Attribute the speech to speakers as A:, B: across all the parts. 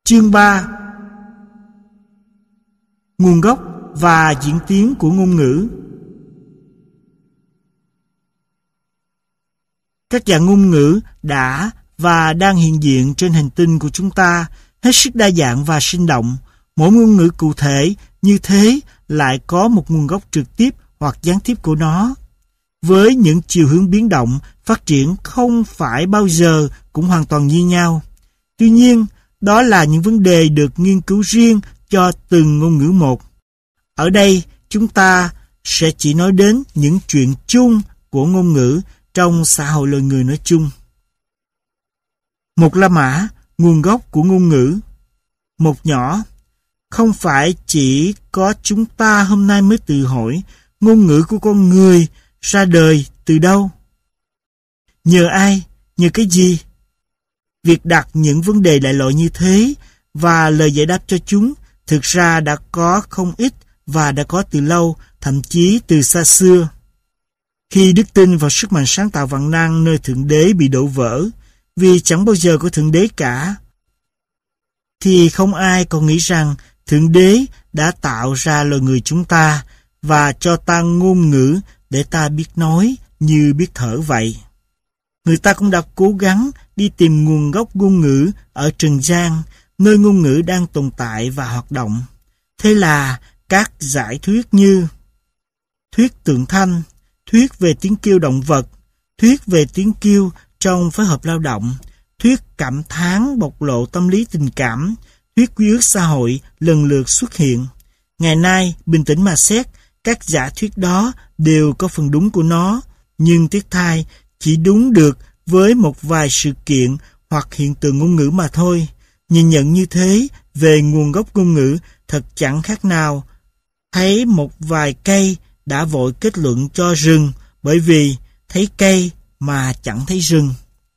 A: Chương 3. Nguồn gốc và diễn tiến của ngôn ngữ. Các dạng ngôn ngữ đã và đang hiện diện trên hành tinh của chúng ta hết sức đa dạng và sinh động. Mỗi ngôn ngữ cụ thể như thế lại có một nguồn gốc trực tiếp hoặc gián tiếp của nó, với những chiều hướng biến động, phát triển không phải bao giờ cũng hoàn toàn như nhau. Tuy nhiên, đó là những vấn đề được nghiên cứu riêng cho từng ngôn ngữ một. Ở đây, chúng ta sẽ chỉ nói đến những chuyện chung của ngôn ngữ trong xã hội loài người nói chung. Một La Mã, nguồn gốc của ngôn ngữ. Một nhỏ, không phải chỉ có chúng ta hôm nay mới tự hỏi ngôn ngữ của con người ra đời từ đâu? Nhờ ai? Nhờ cái gì? Việc đặt những vấn đề đại loại như thế và lời giải đáp cho chúng thực ra đã có không ít và đã có từ lâu, thậm chí từ xa xưa. Khi đức tin vào sức mạnh sáng tạo vạn năng nơi Thượng Đế bị đổ vỡ, vì chẳng bao giờ có Thượng Đế cả, thì không ai còn nghĩ rằng Thượng Đế đã tạo ra loài người chúng ta và cho ta ngôn ngữ để ta biết nói như biết thở vậy. Người ta cũng đã cố gắng đi tìm nguồn gốc ngôn ngữ ở trần gian, nơi ngôn ngữ đang tồn tại và hoạt động. Thế là các giải thuyết như thuyết tượng thanh, thuyết về tiếng kêu động vật, thuyết về tiếng kêu trong phối hợp lao động, thuyết cảm thán bộc lộ tâm lý tình cảm, thuyết quy ước xã hội lần lượt xuất hiện. Ngày nay, bình tĩnh mà xét, các giả thuyết đó đều có phần đúng của nó, nhưng tiếc thay chỉ đúng được với một vài sự kiện hoặc hiện tượng ngôn ngữ mà thôi. Nhìn nhận như thế về nguồn gốc ngôn ngữ thật chẳng khác nào thấy một vài cây đã vội kết luận cho rừng, bởi vì thấy cây mà chẳng thấy rừng.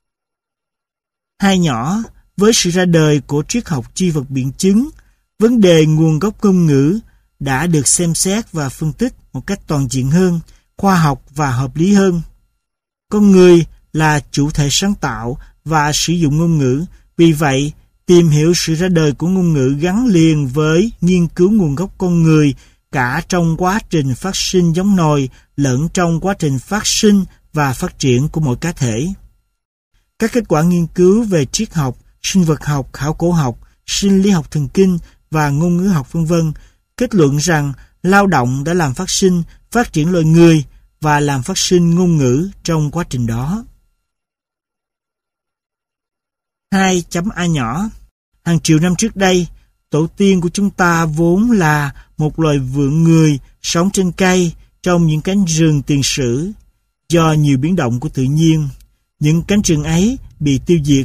A: Hai nhỏ, với sự ra đời của triết học chi vật biện chứng, vấn đề nguồn gốc ngôn ngữ đã được xem xét và phân tích một cách toàn diện hơn, khoa học và hợp lý hơn. Con người là chủ thể sáng tạo và sử dụng ngôn ngữ, vì vậy tìm hiểu sự ra đời của ngôn ngữ gắn liền với nghiên cứu nguồn gốc con người cả trong quá trình phát sinh giống nòi lẫn trong quá trình phát sinh và phát triển của mỗi cá thể. Các kết quả nghiên cứu về triết học, sinh vật học, khảo cổ học, sinh lý học thần kinh và ngôn ngữ học v.v. kết luận rằng lao động đã làm phát sinh, phát triển loài người và làm phát sinh ngôn ngữ trong quá trình đó. 2.a nhỏ. Hàng triệu năm trước đây, tổ tiên của chúng ta vốn là một loài vượn người sống trên cây trong những cánh rừng tiền sử. Do nhiều biến động của tự nhiên, những cánh rừng ấy bị tiêu diệt.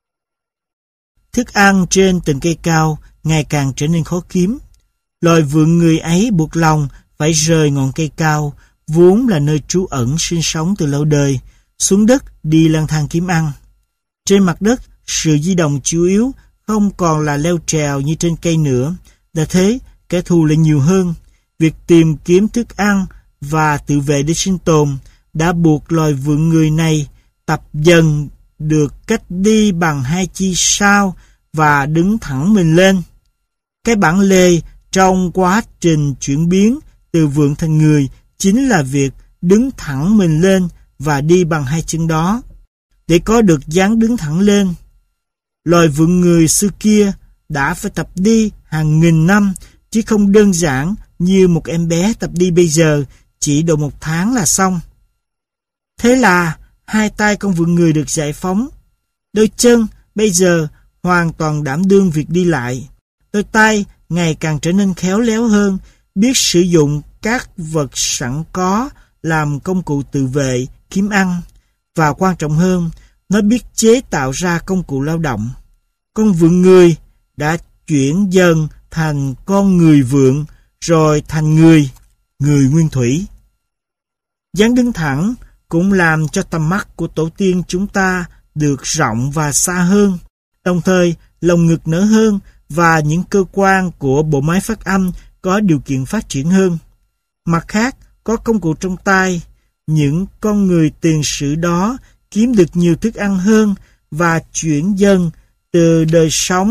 A: Thức ăn trên từng cây cao ngày càng trở nên khó kiếm. Loài vượn người ấy buộc lòng phải rời ngọn cây cao, vốn là nơi trú ẩn sinh sống từ lâu đời, xuống đất đi lang thang kiếm ăn. Trên mặt đất, sự di động chủ yếu không còn là leo trèo như trên cây nữa, đã thế kẻ thù lại nhiều hơn. Việc tìm kiếm thức ăn và tự vệ để sinh tồn đã buộc loài vượn người này tập dần được cách đi bằng hai chi sau và đứng thẳng mình lên. Cái bản lề trong quá trình chuyển biến từ vượn thành người chính là việc đứng thẳng mình lên và đi bằng hai chân đó. Để có được dáng đứng thẳng lên, loài vượn người xưa kia đã phải tập đi hàng nghìn năm, chứ không đơn giản như một em bé tập đi bây giờ chỉ độ 1 tháng là xong. Thế là hai tay con vượn người được giải phóng. Đôi chân bây giờ hoàn toàn đảm đương việc đi lại. Đôi tay ngày càng trở nên khéo léo hơn, biết sử dụng các vật sẵn có làm công cụ tự vệ, kiếm ăn. Và quan trọng hơn, nó biết chế tạo ra công cụ lao động. Con vượn người đã chuyển dần thành con người vượn, rồi thành người nguyên thủy. Dáng đứng thẳng cũng làm cho tầm mắt của tổ tiên chúng ta được rộng và xa hơn, đồng thời lồng ngực nở hơn và những cơ quan của bộ máy phát âm có điều kiện phát triển hơn. Mặt khác, có công cụ trong tay, những con người tiền sử đó kiếm được nhiều thức ăn hơn và chuyển dần từ đời sống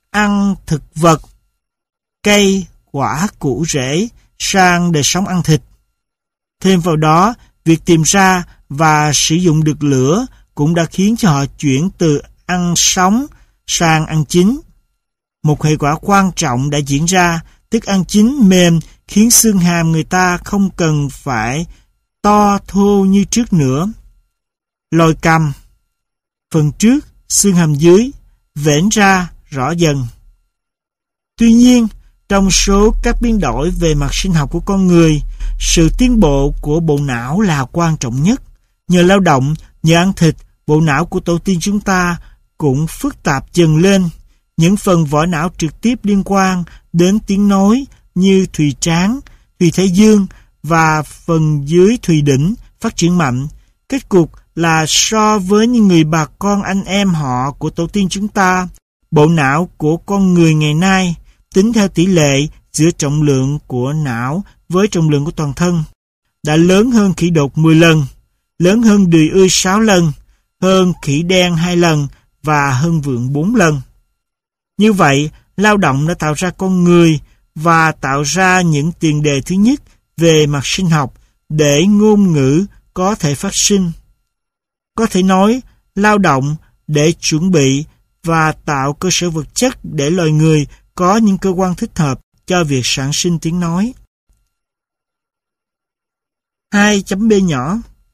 A: ăn thực vật, cây, quả, củ rễ sang đời sống ăn thịt. Thêm vào đó, việc tìm ra và sử dụng được lửa cũng đã khiến cho họ chuyển từ ăn sống sang ăn chín. Một hệ quả quan trọng đã diễn ra, thức ăn chín mềm khiến xương hàm người ta không cần phải to thô như trước nữa. Lồi cầm, phần trước, xương hàm dưới, vẽn ra rõ dần. Tuy nhiên, trong số các biến đổi về mặt sinh học của con người, sự tiến bộ của bộ não là quan trọng nhất. Nhờ lao động, nhờ ăn thịt, bộ não của tổ tiên chúng ta cũng phức tạp dần lên. Những phần vỏ não trực tiếp liên quan đến tiếng nói như thùy trán, thùy thái dương và phần dưới thùy đỉnh phát triển mạnh. Kết cục là so với những người bà con anh em họ của tổ tiên chúng ta, bộ não của con người ngày nay tính theo tỷ lệ giữa trọng lượng của não với trọng lượng của toàn thân đã lớn hơn khỉ đột 10 lần, lớn hơn đười ươi 6 lần, hơn khỉ đen 2 lần và hơn vượn 4 lần. Như vậy, lao động đã tạo ra con người và tạo ra những tiền đề thứ nhất về mặt sinh học để ngôn ngữ có thể phát sinh. Có thể nói, lao động để chuẩn bị và tạo cơ sở vật chất để loài người có những cơ quan thích hợp cho việc sản sinh tiếng nói. 2.b nhỏ.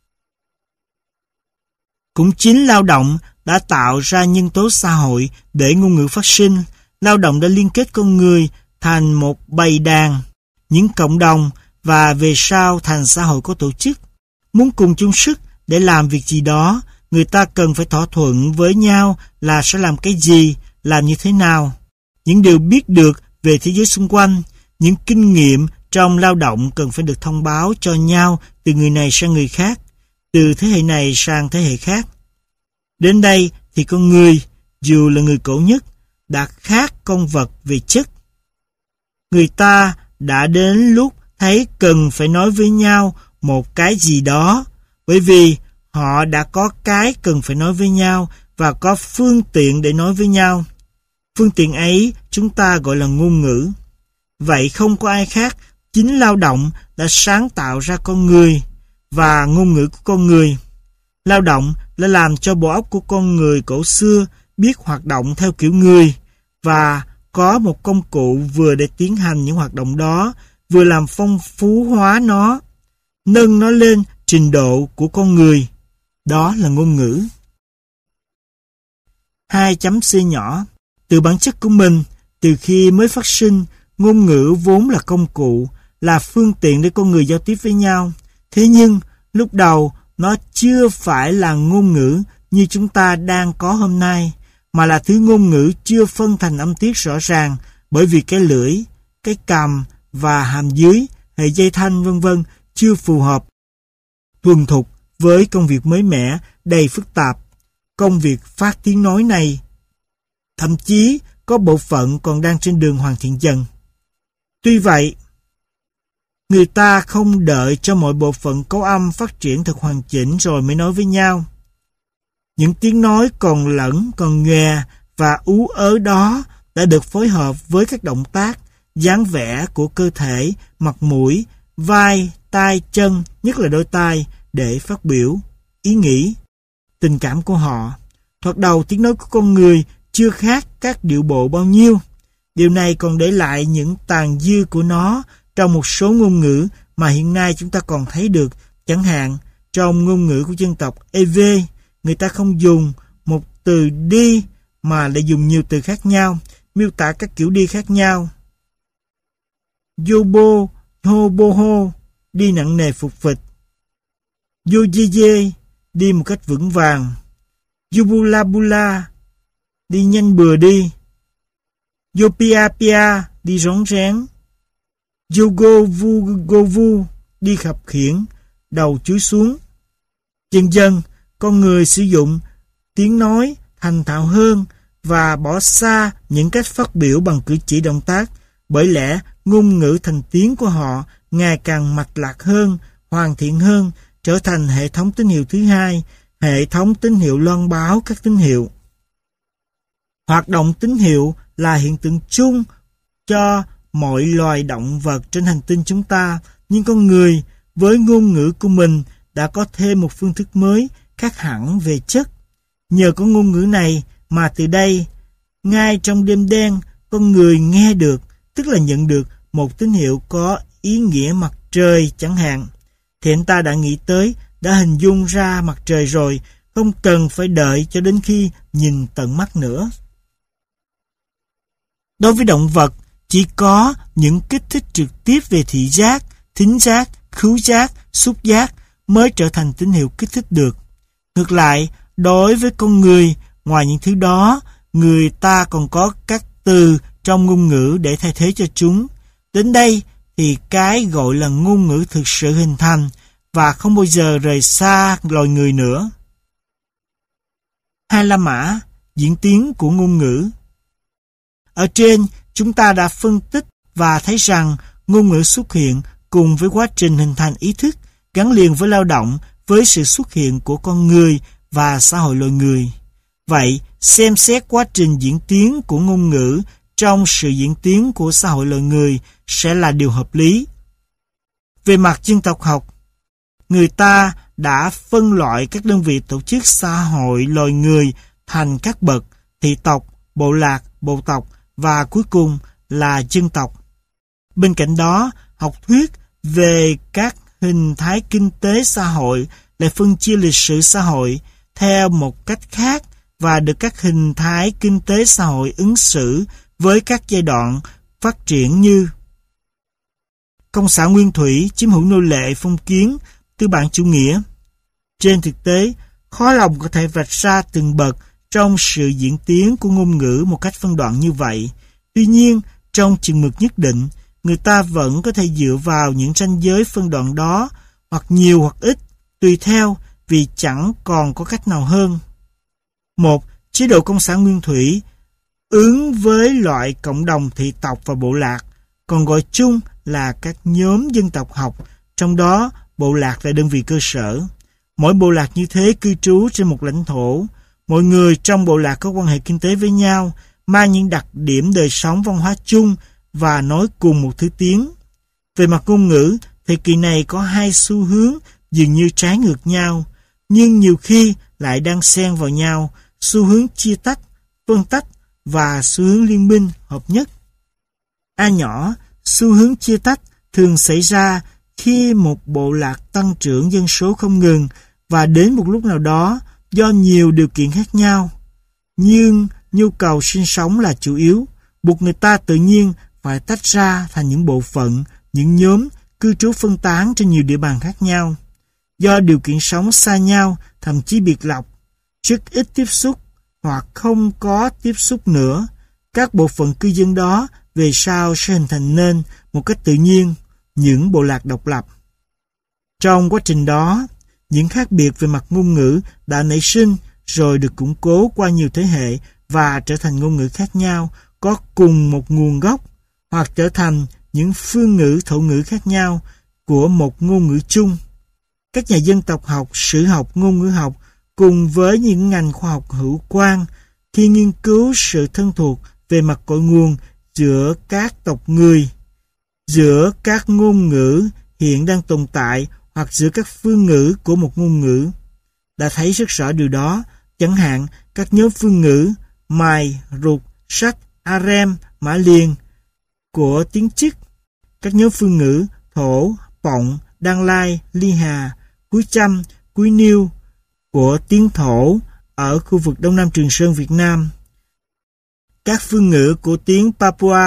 A: Cũng chính lao động đã tạo ra nhân tố xã hội để ngôn ngữ phát sinh. Lao động đã liên kết con người thành một bầy đàn, những cộng đồng và về sau thành xã hội có tổ chức. Muốn cùng chung sức để làm việc gì đó, người ta cần phải thỏa thuận với nhau là sẽ làm cái gì, làm như thế nào. Những điều biết được về thế giới xung quanh, những kinh nghiệm trong lao động cần phải được thông báo cho nhau từ người này sang người khác, từ thế hệ này sang thế hệ khác. Đến đây thì con người, dù là người cổ nhất, đã khác con vật về chất. Người ta đã đến lúc thấy cần phải nói với nhau một cái gì đó, bởi vì họ đã có cái cần phải nói với nhau và có phương tiện để nói với nhau. Phương tiện ấy chúng ta gọi là ngôn ngữ. Vậy không có ai khác, chính lao động đã sáng tạo ra con người và ngôn ngữ của con người. Lao động đã làm cho bộ óc của con người cổ xưa biết hoạt động theo kiểu người và có một công cụ vừa để tiến hành những hoạt động đó, vừa làm phong phú hóa nó, nâng nó lên trình độ của con người. Đó là ngôn ngữ. 2.c nhỏ. Từ bản chất của mình, từ khi mới phát sinh, ngôn ngữ vốn là công cụ, là phương tiện để con người giao tiếp với nhau. Thế nhưng, lúc đầu, nó chưa phải là ngôn ngữ như chúng ta đang có hôm nay, mà là thứ ngôn ngữ chưa phân thành âm tiết rõ ràng, bởi vì cái lưỡi, cái cằm và hàm dưới, hệ dây thanh v.v. chưa phù hợp, thuần thục với công việc mới mẻ, đầy phức tạp. Công việc phát tiếng nói này, thậm chí có bộ phận còn đang trên đường hoàn thiện dần. Tuy vậy, người ta không đợi cho mọi bộ phận cấu âm phát triển thật hoàn chỉnh rồi mới nói với nhau. Những tiếng nói còn lẫn, còn nhòe và ú ớ đó đã được phối hợp với các động tác, dáng vẻ của cơ thể, mặt mũi, vai, tai, chân, nhất là đôi tai, để phát biểu ý nghĩ, tình cảm của họ. Thoạt đầu tiếng nói của con người chưa khác các điệu bộ bao nhiêu. Điều này còn để lại những tàn dư của nó trong một số ngôn ngữ mà hiện nay chúng ta còn thấy được. Chẳng hạn, trong ngôn ngữ của dân tộc EV, người ta không dùng một từ đi mà lại dùng nhiều từ khác nhau, miêu tả các kiểu đi khác nhau. Yobo, hoboho, đi nặng nề phục phịch. Yojeye, đi một cách vững vàng. Yubulabula, đi nhanh bừa đi. Yopiapia, đi rón rén. Yogovu, đi khập khiễng, đầu chúi xuống. Dần dần, con người sử dụng tiếng nói thành thạo hơn và bỏ xa những cách phát biểu bằng cử chỉ động tác. Bởi lẽ, ngôn ngữ thành tiếng của họ ngày càng mạch lạc hơn, hoàn thiện hơn, trở thành hệ thống tín hiệu thứ hai, hệ thống tín hiệu loan báo các tín hiệu. Hoạt động tín hiệu là hiện tượng chung cho mọi loài động vật trên hành tinh chúng ta, nhưng con người với ngôn ngữ của mình đã có thêm một phương thức mới khác hẳn về chất. Nhờ có ngôn ngữ này mà từ đây, ngay trong đêm đen, con người nghe được, tức là nhận được một tín hiệu có ý nghĩa mặt trời chẳng hạn. Thì anh ta đã nghĩ tới, đã hình dung ra mặt trời rồi, không cần phải đợi cho đến khi nhìn tận mắt nữa. Đối với động vật, chỉ có những kích thích trực tiếp về thị giác, thính giác, khứu giác, xúc giác mới trở thành tín hiệu kích thích được. Ngược lại, đối với con người, ngoài những thứ đó, người ta còn có các từ trong ngôn ngữ để thay thế cho chúng. Đến đây thì cái gọi là ngôn ngữ thực sự hình thành và không bao giờ rời xa loài người nữa. Hai La Mã, diễn tiến của ngôn ngữ. Ở trên, chúng ta đã phân tích và thấy rằng ngôn ngữ xuất hiện cùng với quá trình hình thành ý thức, gắn liền với lao động, với sự xuất hiện của con người và xã hội loài người. Vậy, xem xét quá trình diễn tiến của ngôn ngữ trong sự diễn tiến của xã hội loài người sẽ là điều hợp lý. Về mặt dân tộc học, người ta đã phân loại các đơn vị tổ chức xã hội loài người thành các bậc thị tộc, bộ lạc, bộ tộc và cuối cùng là dân tộc. Bên cạnh đó, học thuyết về các hình thái kinh tế xã hội lại phân chia lịch sử xã hội theo một cách khác và được các hình thái kinh tế xã hội ứng xử với các giai đoạn phát triển như Công xã nguyên thủy, chiếm hữu nô lệ, phong kiến, tư bản chủ nghĩa. Trên thực tế, khó lòng có thể vạch ra từng bậc trong sự diễn tiến của ngôn ngữ một cách phân đoạn như vậy. Tuy nhiên, trong chừng mực nhất định, người ta vẫn có thể dựa vào những ranh giới phân đoạn đó, hoặc nhiều hoặc ít, tùy theo, vì chẳng còn có cách nào hơn. Một, chế độ công xã nguyên thủy ứng với loại cộng đồng thị tộc và bộ lạc, còn gọi chung là các nhóm dân tộc học, trong đó bộ lạc là đơn vị cơ sở. Mỗi bộ lạc như thế cư trú trên một lãnh thổ. Mọi người trong bộ lạc có quan hệ kinh tế với nhau, mang những đặc điểm đời sống văn hóa chung và nói cùng một thứ tiếng. Về mặt ngôn ngữ, thời kỳ này có hai xu hướng dường như trái ngược nhau, nhưng nhiều khi lại đang xen vào nhau, xu hướng chia tách, phân tách và xu hướng liên minh, hợp nhất. A nhỏ, xu hướng chia tách thường xảy ra khi một bộ lạc tăng trưởng dân số không ngừng và đến một lúc nào đó do nhiều điều kiện khác nhau. Nhưng nhu cầu sinh sống là chủ yếu, buộc người ta tự nhiên phải tách ra thành những bộ phận, những nhóm cư trú phân tán trên nhiều địa bàn khác nhau. Do điều kiện sống xa nhau, thậm chí biệt lập, rất ít tiếp xúc hoặc không có tiếp xúc nữa, các bộ phận cư dân đó về sau sẽ hình thành nên một cách tự nhiên những bộ lạc độc lập. Trong quá trình đó, những khác biệt về mặt ngôn ngữ đã nảy sinh rồi được củng cố qua nhiều thế hệ và trở thành ngôn ngữ khác nhau, có cùng một nguồn gốc, hoặc trở thành những phương ngữ thổ ngữ khác nhau của một ngôn ngữ chung. Các nhà dân tộc học, sử học, ngôn ngữ học cùng với những ngành khoa học hữu quan khi nghiên cứu sự thân thuộc về mặt cội nguồn giữa các tộc người, giữa các ngôn ngữ hiện đang tồn tại hoặc giữa các phương ngữ của một ngôn ngữ, đã thấy rất rõ điều đó. Chẳng hạn các nhóm phương ngữ mài, rụt, sách, arem, mã liền của tiếng Chức, các nhóm phương ngữ thổ, pọng, đan lai, ly hà, cuối chăm, cuối niêu của tiếng Thổ ở khu vực Đông Nam Trường Sơn Việt Nam, các phương ngữ của tiếng Papua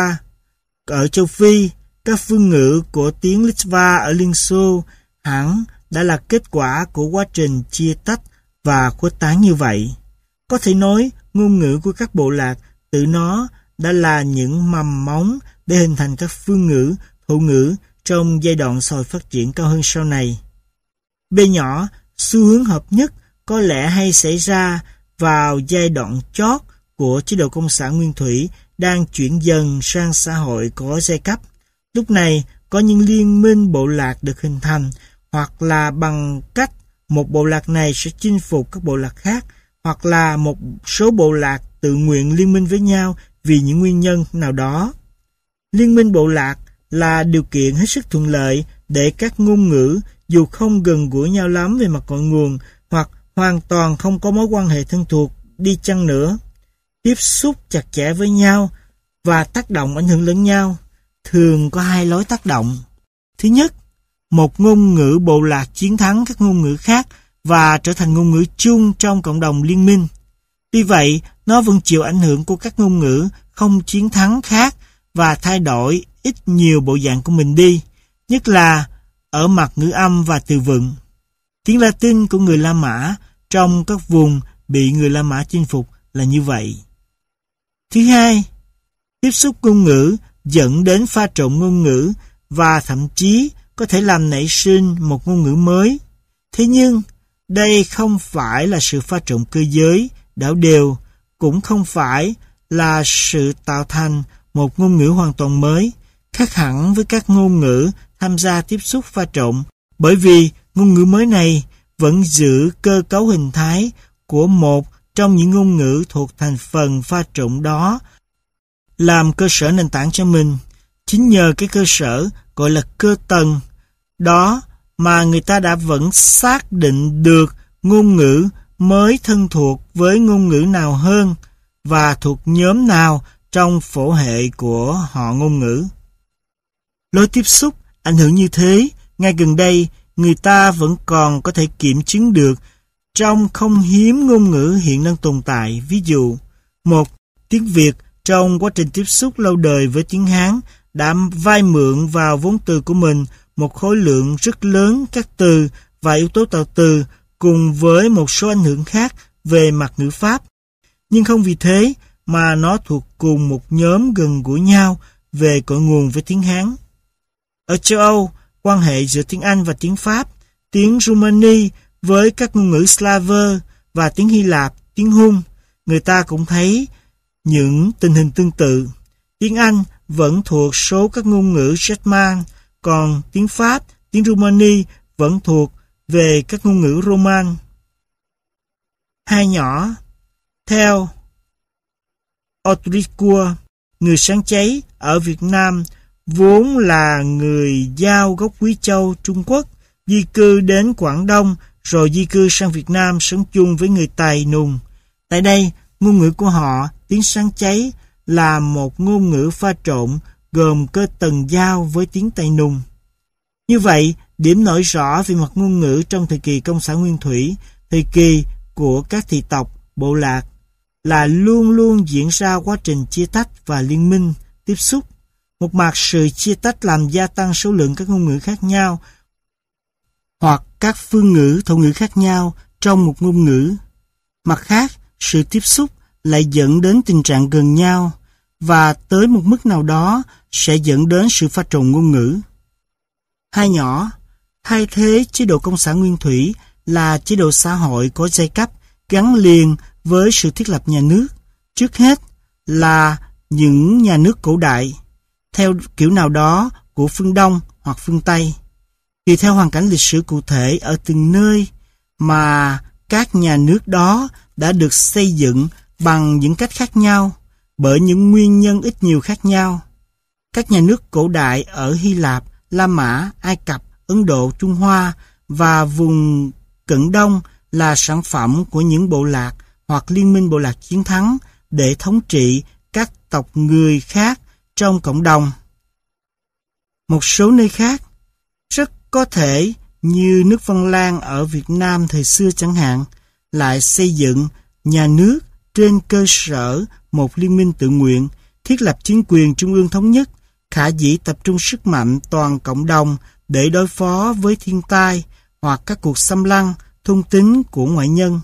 A: ở châu Phi, các phương ngữ của tiếng Litva ở Liên Xô hẳn đã là kết quả của quá trình chia tách và khuếch tán như vậy. Có thể nói, ngôn ngữ của các bộ lạc tự nó đã là những mầm móng để hình thành các phương ngữ, thổ ngữ trong giai đoạn xã hội phát triển cao hơn sau này. B nhỏ, xu hướng hợp nhất có lẽ hay xảy ra vào giai đoạn chót của chế độ công sản nguyên thủy đang chuyển dần sang xã hội có giai cấp. Lúc này, có những liên minh bộ lạc được hình thành, hoặc là bằng cách một bộ lạc này sẽ chinh phục các bộ lạc khác, hoặc là một số bộ lạc tự nguyện liên minh với nhau vì những nguyên nhân nào đó. Liên minh bộ lạc là điều kiện hết sức thuận lợi để các ngôn ngữ dù không gần gũi nhau lắm về mặt cội nguồn hoặc hoàn toàn không có mối quan hệ thân thuộc đi chăng nữa, tiếp xúc chặt chẽ với nhau và tác động ảnh hưởng lẫn nhau, thường có hai lối tác động. Thứ nhất, một ngôn ngữ bộ lạc chiến thắng các ngôn ngữ khác và trở thành ngôn ngữ chung trong cộng đồng liên minh. Tuy vậy, nó vẫn chịu ảnh hưởng của các ngôn ngữ không chiến thắng khác và thay đổi ít nhiều bộ dạng của mình đi, nhất là ở mặt ngữ âm và từ vựng. Tiếng Latin của người La Mã trong các vùng bị người La Mã chinh phục là như vậy. Thứ hai, tiếp xúc ngôn ngữ dẫn đến pha trộn ngôn ngữ và thậm chí có thể làm nảy sinh một ngôn ngữ mới. Thế nhưng, đây không phải là sự pha trộn cơ giới, đảo đều, cũng không phải là sự tạo thành một ngôn ngữ hoàn toàn mới, khác hẳn với các ngôn ngữ tham gia tiếp xúc pha trộn, bởi vì ngôn ngữ mới này vẫn giữ cơ cấu hình thái của một trong những ngôn ngữ thuộc thành phần pha trộn đó, làm cơ sở nền tảng cho mình. Chính nhờ cái cơ sở gọi là cơ tầng đó mà người ta đã vẫn xác định được ngôn ngữ mới thân thuộc với ngôn ngữ nào hơn và thuộc nhóm nào trong phổ hệ của họ ngôn ngữ. Lối tiếp xúc ảnh hưởng như thế, ngay gần đây người ta vẫn còn có thể kiểm chứng được trong không hiếm ngôn ngữ hiện đang tồn tại. Ví dụ, tiếng Việt trong quá trình tiếp xúc lâu đời với tiếng Hán đã vay mượn vào vốn từ của mình một khối lượng rất lớn các từ và yếu tố tạo từ cùng với một số ảnh hưởng khác về mặt ngữ pháp. Nhưng không vì thế mà nó thuộc cùng một nhóm gần gũi nhau về cội nguồn với tiếng Hán. Ở châu Âu, quan hệ giữa tiếng Anh và tiếng Pháp, tiếng Rumani với các ngôn ngữ Slaver và tiếng Hy Lạp, tiếng Hun, người ta cũng thấy những tình hình tương tự. Tiếng Anh vẫn thuộc số các ngôn ngữ German, còn tiếng Pháp, tiếng Rumani vẫn thuộc về các ngôn ngữ Roman. Hai nhỏ, theo Audricourt, người sáng cháy ở Việt Nam, vốn là người Dao gốc Quý Châu, Trung Quốc, di cư đến Quảng Đông rồi di cư sang Việt Nam sống chung với người Tày Nùng. Tại đây, ngôn ngữ của họ, tiếng sáng cháy, là một ngôn ngữ pha trộn gồm cơ tầng Dao với tiếng Tây Nùng. Như vậy, điểm nổi rõ về mặt ngôn ngữ trong thời kỳ Công xã Nguyên Thủy, thời kỳ của các thị tộc, bộ lạc, là luôn luôn diễn ra quá trình chia tách và liên minh, tiếp xúc. Một mặt sự chia tách làm gia tăng số lượng các ngôn ngữ khác nhau hoặc các phương ngữ, thổ ngữ khác nhau trong một ngôn ngữ. Mặt khác, sự tiếp xúc lại dẫn đến tình trạng gần nhau và tới một mức nào đó sẽ dẫn đến sự pha trộn ngôn ngữ. Hai nhỏ, thay thế chế độ Công xã Nguyên Thủy là chế độ xã hội có giai cấp gắn liền với sự thiết lập nhà nước, trước hết là những nhà nước cổ đại, theo kiểu nào đó của phương Đông hoặc phương Tây. Tùy theo hoàn cảnh lịch sử cụ thể ở từng nơi mà các nhà nước đó đã được xây dựng bằng những cách khác nhau, bởi những nguyên nhân ít nhiều khác nhau. Các nhà nước cổ đại ở Hy Lạp, La Mã, Ai Cập, Ấn Độ, Trung Hoa và vùng Cận Đông là sản phẩm của những bộ lạc hoặc liên minh bộ lạc chiến thắng để thống trị các tộc người khác trong cộng đồng. Một số nơi khác, rất có thể như nước Văn Lang ở Việt Nam thời xưa chẳng hạn, lại xây dựng nhà nước trên cơ sở một liên minh tự nguyện, thiết lập chính quyền trung ương thống nhất, khả dĩ tập trung sức mạnh toàn cộng đồng để đối phó với thiên tai hoặc các cuộc xâm lăng, thôn tính của ngoại nhân.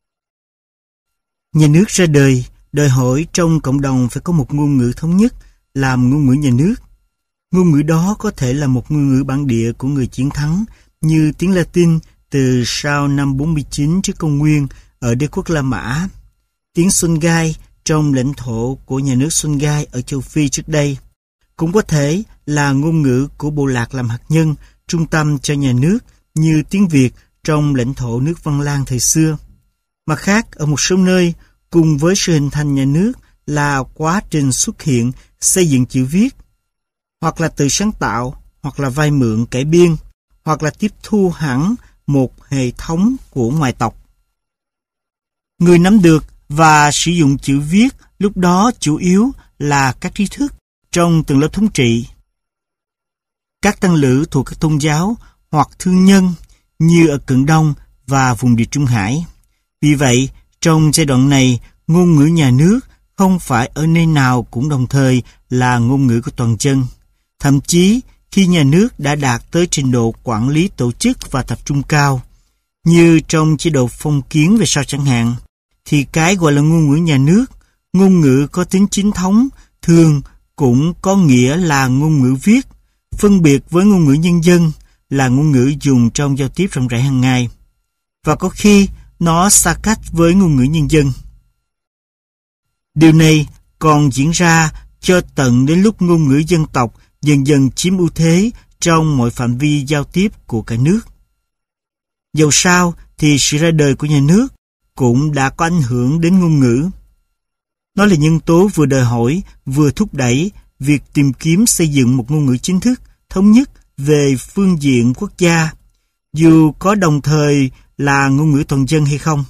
A: Nhà nước ra đời, đòi hỏi trong cộng đồng phải có một ngôn ngữ thống nhất làm ngôn ngữ nhà nước. Ngôn ngữ đó có thể là một ngôn ngữ bản địa của người chiến thắng, như tiếng Latin từ sau năm 49 trước công nguyên ở đế quốc La Mã, tiếng Songhai trong lãnh thổ của nhà nước Songhai ở châu Phi trước đây. Cũng có thể là ngôn ngữ của bộ lạc làm hạt nhân, trung tâm cho nhà nước, như tiếng Việt trong lãnh thổ nước Văn Lang thời xưa. Mặt khác, ở một số nơi, cùng với sự hình thành nhà nước là quá trình xuất hiện, xây dựng chữ viết, hoặc là tự sáng tạo, hoặc là vay mượn cải biên, hoặc là tiếp thu hẳn một hệ thống của ngoại tộc. Người nắm được và sử dụng chữ viết lúc đó chủ yếu là các trí thức trong từng lớp thống trị, các tăng lữ thuộc các tôn giáo hoặc thương nhân như ở Cận Đông và vùng Địa Trung Hải. Vì vậy, trong giai đoạn này, ngôn ngữ nhà nước không phải ở nơi nào cũng đồng thời là ngôn ngữ của toàn dân. Thậm chí, khi nhà nước đã đạt tới trình độ quản lý tổ chức và tập trung cao, như trong chế độ phong kiến về sau chẳng hạn, thì cái gọi là ngôn ngữ nhà nước, ngôn ngữ có tính chính thống, thường cũng có nghĩa là ngôn ngữ viết, phân biệt với ngôn ngữ nhân dân là ngôn ngữ dùng trong giao tiếp rộng rãi hàng ngày. Và có khi nó xa cách với ngôn ngữ nhân dân. Điều này còn diễn ra cho tận đến lúc ngôn ngữ dân tộc dần dần chiếm ưu thế trong mọi phạm vi giao tiếp của cả nước. Dầu sao thì sự ra đời của nhà nước cũng đã có ảnh hưởng đến ngôn ngữ. Nó là nhân tố vừa đòi hỏi, vừa thúc đẩy việc tìm kiếm xây dựng một ngôn ngữ chính thức, thống nhất về phương diện quốc gia, dù có đồng thời là ngôn ngữ toàn dân hay không.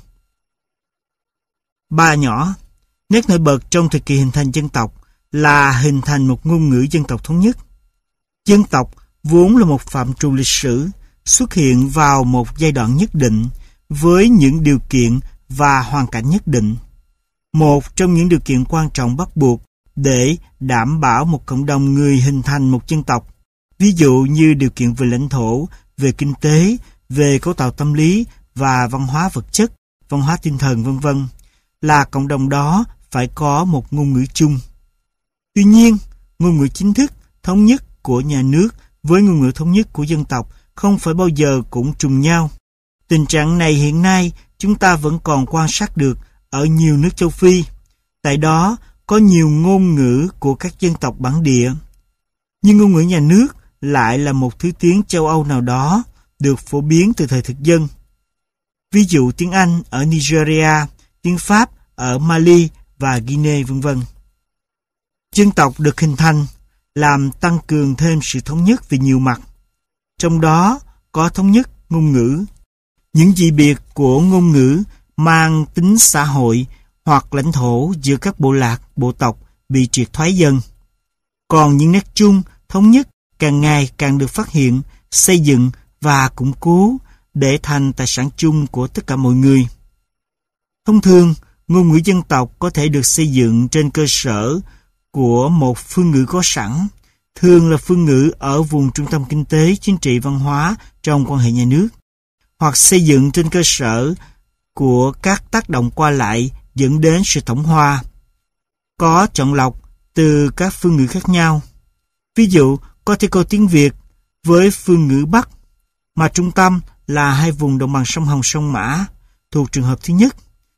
A: 3 nhỏ, nét nổi bật trong thời kỳ hình thành dân tộc là hình thành một ngôn ngữ dân tộc thống nhất. Dân tộc vốn là một phạm trù lịch sử, xuất hiện vào một giai đoạn nhất định, với những điều kiện và hoàn cảnh nhất định. Một trong những điều kiện quan trọng bắt buộc để đảm bảo một cộng đồng người hình thành một dân tộc, ví dụ như điều kiện về lãnh thổ, về kinh tế, về cấu tạo tâm lý và văn hóa vật chất, văn hóa tinh thần v.v., là cộng đồng đó phải có một ngôn ngữ chung. Tuy nhiên, ngôn ngữ chính thức, thống nhất của nhà nước với ngôn ngữ thống nhất của dân tộc không phải bao giờ cũng trùng nhau. Tình trạng này hiện nay chúng ta vẫn còn quan sát được ở nhiều nước châu Phi. Tại đó có nhiều ngôn ngữ của các dân tộc bản địa, nhưng ngôn ngữ nhà nước lại là một thứ tiếng châu Âu nào đó được phổ biến từ thời thực dân. Ví dụ tiếng Anh ở Nigeria, tiếng Pháp ở Mali và Guinea v.v. Dân tộc được hình thành làm tăng cường thêm sự thống nhất về nhiều mặt. Trong đó có thống nhất ngôn ngữ. Những dị biệt của ngôn ngữ mang tính xã hội hoặc lãnh thổ giữa các bộ lạc, bộ tộc bị triệt thoái dần. Còn những nét chung, thống nhất càng ngày càng được phát hiện, xây dựng và củng cố để thành tài sản chung của tất cả mọi người. Thông thường, ngôn ngữ dân tộc có thể được xây dựng trên cơ sở của một phương ngữ có sẵn, thường là phương ngữ ở vùng trung tâm kinh tế, chính trị, văn hóa trong quan hệ nhà nước, hoặc xây dựng trên cơ sở của các tác động qua lại dẫn đến sự tổng hòa, có chọn lọc từ các phương ngữ khác nhau. Ví dụ, có thể có tiếng Việt với phương ngữ Bắc, mà trung tâm là hai vùng đồng bằng sông Hồng sông Mã, thuộc trường hợp thứ nhất.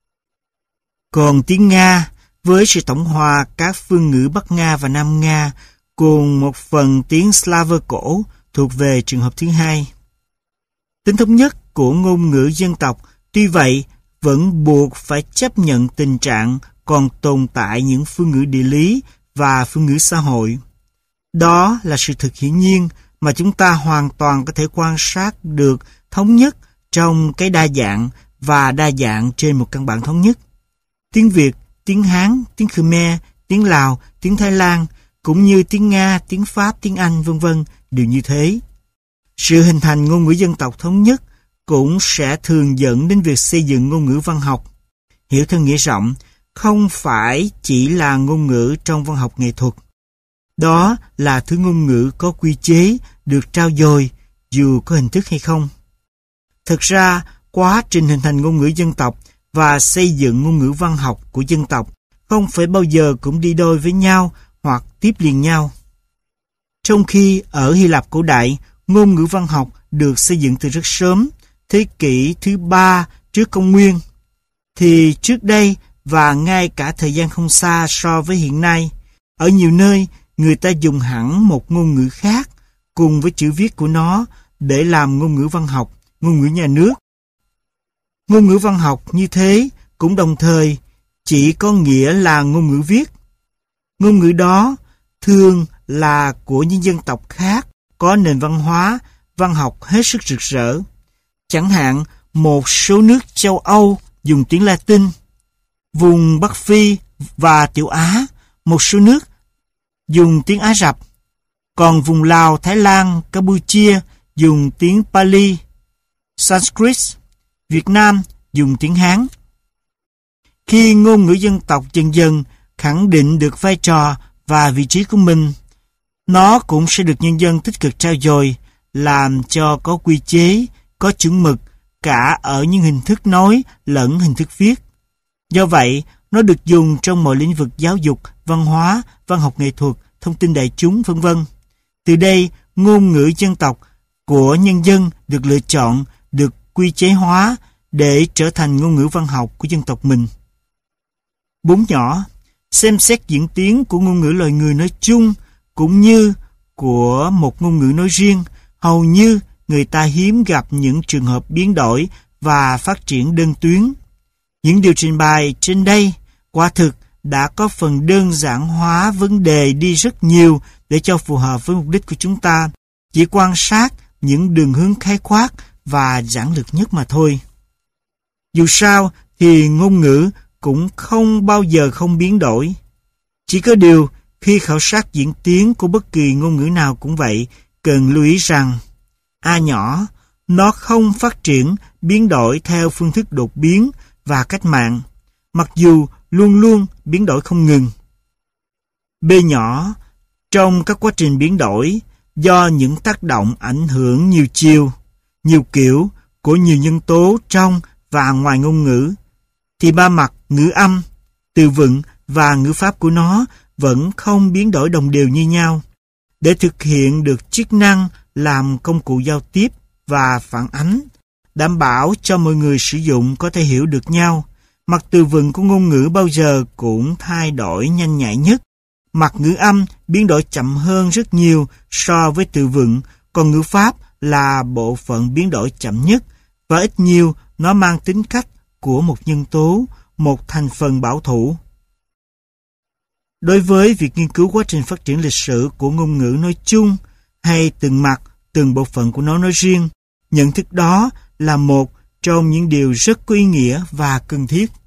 A: Còn tiếng Nga với sự tổng hòa các phương ngữ Bắc Nga và Nam Nga cùng một phần tiếng Slav cổ thuộc về trường hợp thứ hai. Tính thống nhất của ngôn ngữ dân tộc tuy vậy vẫn buộc phải chấp nhận tình trạng còn tồn tại những phương ngữ địa lý và phương ngữ xã hội. Đó là sự thực hiển nhiên mà chúng ta hoàn toàn có thể quan sát được thống nhất trong cái đa dạng và đa dạng trên một căn bản thống nhất. Tiếng Việt, tiếng Hán, tiếng Khmer, tiếng Lào, tiếng Thái Lan, cũng như tiếng Nga, tiếng Pháp, tiếng Anh v.v. đều như thế. Sự hình thành ngôn ngữ dân tộc thống nhất cũng sẽ thường dẫn đến việc xây dựng ngôn ngữ văn học. Hiểu theo nghĩa rộng, không phải chỉ là ngôn ngữ trong văn học nghệ thuật. Đó là thứ ngôn ngữ có quy chế, được trao dồi, dù có hình thức hay không. Thực ra, quá trình hình thành ngôn ngữ dân tộc và xây dựng ngôn ngữ văn học của dân tộc không phải bao giờ cũng đi đôi với nhau hoặc tiếp liền nhau. Trong khi ở Hy Lạp cổ đại, ngôn ngữ văn học được xây dựng từ rất sớm, thế kỷ thứ 3 trước công nguyên, thì trước đây và ngay cả thời gian không xa so với hiện nay, ở nhiều nơi người ta dùng hẳn một ngôn ngữ khác cùng với chữ viết của nó để làm ngôn ngữ văn học, ngôn ngữ nhà nước. Ngôn ngữ văn học như thế cũng đồng thời chỉ có nghĩa là ngôn ngữ viết. Ngôn ngữ đó thường là của những dân tộc khác, có nền văn hóa, văn học hết sức rực rỡ. Chẳng hạn, một số nước châu Âu dùng tiếng Latin, vùng Bắc Phi và Tiểu Á, một số nước dùng tiếng Ả Rập, còn vùng Lào, Thái Lan, Campuchia dùng tiếng Pali, Sanskrit, Việt Nam dùng tiếng Hán. Khi ngôn ngữ dân tộc dần dần khẳng định được vai trò và vị trí của mình, nó cũng sẽ được nhân dân tích cực trau dồi, làm cho có quy chế, có chuẩn mực, cả ở những hình thức nói lẫn hình thức viết. Do vậy, nó được dùng trong mọi lĩnh vực giáo dục, văn hóa, văn học nghệ thuật, thông tin đại chúng, v.v. Từ đây, ngôn ngữ dân tộc của nhân dân được lựa chọn, được quy chế hóa để trở thành ngôn ngữ văn học của dân tộc mình. 4 nhỏ, xem xét diễn tiến của ngôn ngữ loài người nói chung cũng như của một ngôn ngữ nói riêng. Hầu như người ta hiếm gặp những trường hợp biến đổi và phát triển đơn tuyến. Những điều trình bày trên đây quả thực đã có phần đơn giản hóa vấn đề đi rất nhiều để cho phù hợp với mục đích của chúng ta, chỉ quan sát những đường hướng khái quát và giản lược nhất mà thôi. Dù sao thì ngôn ngữ cũng không bao giờ không biến đổi. Chỉ có điều khi khảo sát diễn tiến của bất kỳ ngôn ngữ nào cũng vậy, cần lưu ý rằng A nhỏ, nó không phát triển, biến đổi theo phương thức đột biến và cách mạng, mặc dù luôn luôn biến đổi không ngừng. B nhỏ, trong các quá trình biến đổi, do những tác động ảnh hưởng nhiều chiều, nhiều kiểu của nhiều nhân tố trong và ngoài ngôn ngữ, thì ba mặt ngữ âm, từ vựng và ngữ pháp của nó vẫn không biến đổi đồng đều như nhau. Để thực hiện được chức năng làm công cụ giao tiếp và phản ánh, đảm bảo cho mọi người sử dụng có thể hiểu được nhau, mặt từ vựng của ngôn ngữ bao giờ cũng thay đổi nhanh nhạy nhất. Mặt ngữ âm biến đổi chậm hơn rất nhiều so với từ vựng, còn ngữ pháp là bộ phận biến đổi chậm nhất, và ít nhiều nó mang tính cách của một nhân tố, một thành phần bảo thủ. Đối với việc nghiên cứu quá trình phát triển lịch sử của ngôn ngữ nói chung hay từng mặt, từng bộ phận của nó nói riêng, nhận thức đó là một trong những điều rất có ý nghĩa và cần thiết.